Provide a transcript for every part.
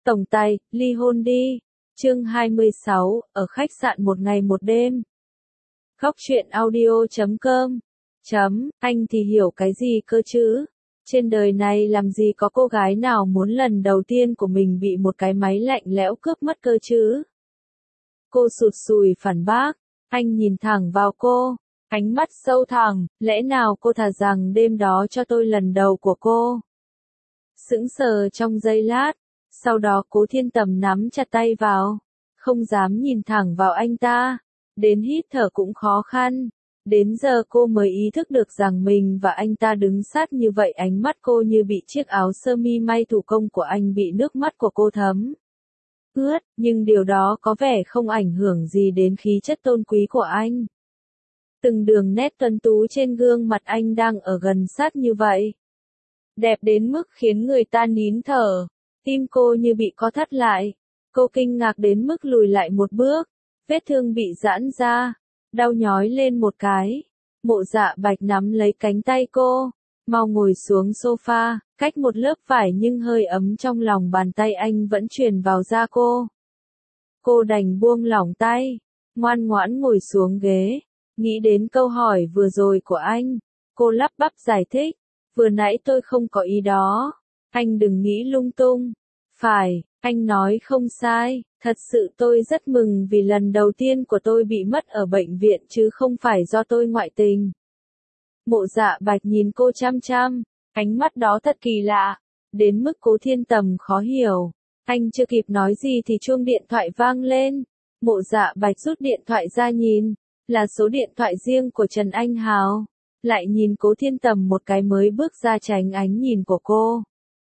Tổng tài, ly hôn đi. Chương 26, ở khách sạn một ngày một đêm. Góc truyện audio.com. Anh thì hiểu cái gì cơ chứ? Trên đời này làm gì có cô gái nào muốn lần đầu tiên của mình bị một cái máy lạnh lẽo cướp mất cơ chứ? Cô sụt sùi phản bác. Anh nhìn thẳng vào cô, ánh mắt sâu thẳm, lẽ nào cô thà rằng đêm đó cho tôi lần đầu của cô? Sững sờ trong giây lát, sau đó Cố Thiên Tầm nắm chặt tay vào, không dám nhìn thẳng vào anh ta, đến hít thở cũng khó khăn. Đến giờ cô mới ý thức được rằng mình và anh ta đứng sát như vậy, ánh mắt cô như bị chiếc áo sơ mi may thủ công của anh bị nước mắt của cô thấm ướt, nhưng điều đó có vẻ không ảnh hưởng gì đến khí chất tôn quý của anh. Từng đường nét tuấn tú trên gương mặt anh đang ở gần sát như vậy, đẹp đến mức khiến người ta nín thở. Tim cô như bị co thắt lại, cô kinh ngạc đến mức lùi lại một bước, vết thương bị giãn ra, đau nhói lên một cái. Mộ Dạ Bạch nắm lấy cánh tay cô, mau ngồi xuống sofa, cách một lớp vải nhưng hơi ấm trong lòng bàn tay anh vẫn truyền vào da cô. Cô đành buông lỏng tay, ngoan ngoãn ngồi xuống ghế, nghĩ đến câu hỏi vừa rồi của anh, cô lắp bắp giải thích, vừa nãy tôi không có ý đó. Anh đừng nghĩ lung tung. Phải, anh nói không sai, thật sự tôi rất mừng vì lần đầu tiên của tôi bị mất ở bệnh viện chứ không phải do tôi ngoại tình. Mộ Dạ Bạch nhìn cô chăm chăm, ánh mắt đó thật kỳ lạ, đến mức Cố Thiên Tầm khó hiểu. Anh chưa kịp nói gì thì chuông điện thoại vang lên. Mộ Dạ Bạch rút điện thoại ra nhìn, là số điện thoại riêng của Trần Anh Hào. Lại nhìn Cố Thiên Tầm một cái mới bước ra tránh ánh nhìn của cô.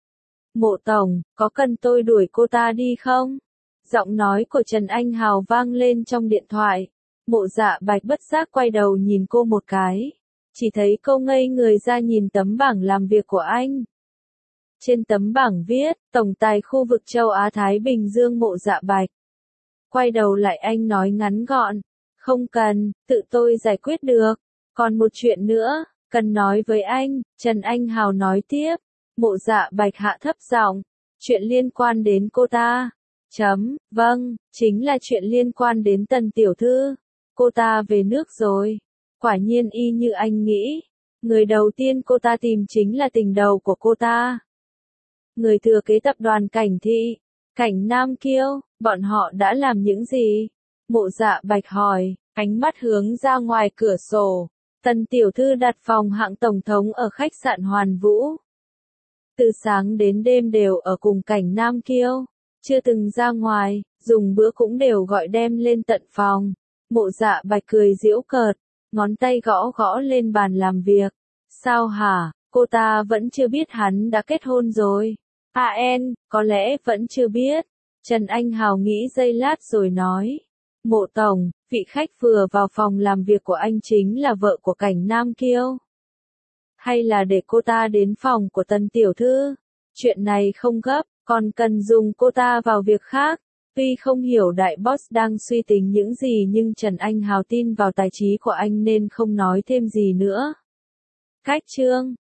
Mộ tổng, có cần tôi đuổi cô ta đi không? Giọng nói của Trần Anh Hào vang lên trong điện thoại. Mộ Dạ Bạch bất giác quay đầu nhìn cô một cái. Chỉ thấy cô ngây người ra nhìn tấm bảng làm việc của anh. Trên tấm bảng viết, Tổng tài khu vực châu Á Thái Bình Dương Mộ Dạ Bạch. Quay đầu lại anh nói ngắn gọn. Không cần, tự tôi giải quyết được. Còn một chuyện nữa, cần nói với anh, Trần Anh Hào nói tiếp. Mộ Dạ Bạch hạ thấp giọng, chuyện liên quan đến cô ta. Vâng, chính là chuyện liên quan đến Tần tiểu thư. Cô ta về nước rồi. Quả nhiên y như anh nghĩ. Người đầu tiên cô ta tìm chính là tình đầu của cô ta. Người thừa kế tập đoàn Cảnh Thị, Cảnh Nam Kiêu, bọn họ đã làm những gì? Mộ Dạ Bạch hỏi, ánh mắt hướng ra ngoài cửa sổ. Tần tiểu thư đặt phòng hạng tổng thống ở khách sạn Hoàn Vũ. Từ sáng đến đêm đều ở cùng Cảnh Nam Kiêu, chưa từng ra ngoài, dùng bữa cũng đều gọi đem lên tận phòng. Mộ Dạ Bạch cười giễu cợt, ngón tay gõ gõ lên bàn làm việc. Sao hả, cô ta vẫn chưa biết hắn đã kết hôn rồi? Có lẽ vẫn chưa biết. Trần Anh Hào nghĩ giây lát rồi nói. Mộ tổng, vị khách vừa vào phòng làm việc của anh chính là vợ của Cảnh Nam Kiêu. Hay là để cô ta đến phòng của Tần tiểu thư? Chuyện này không gấp, còn cần dùng cô ta vào việc khác. Tuy không hiểu đại boss đang suy tính những gì nhưng Trần Anh Hào tin vào tài trí của anh nên không nói thêm gì nữa. Cách chương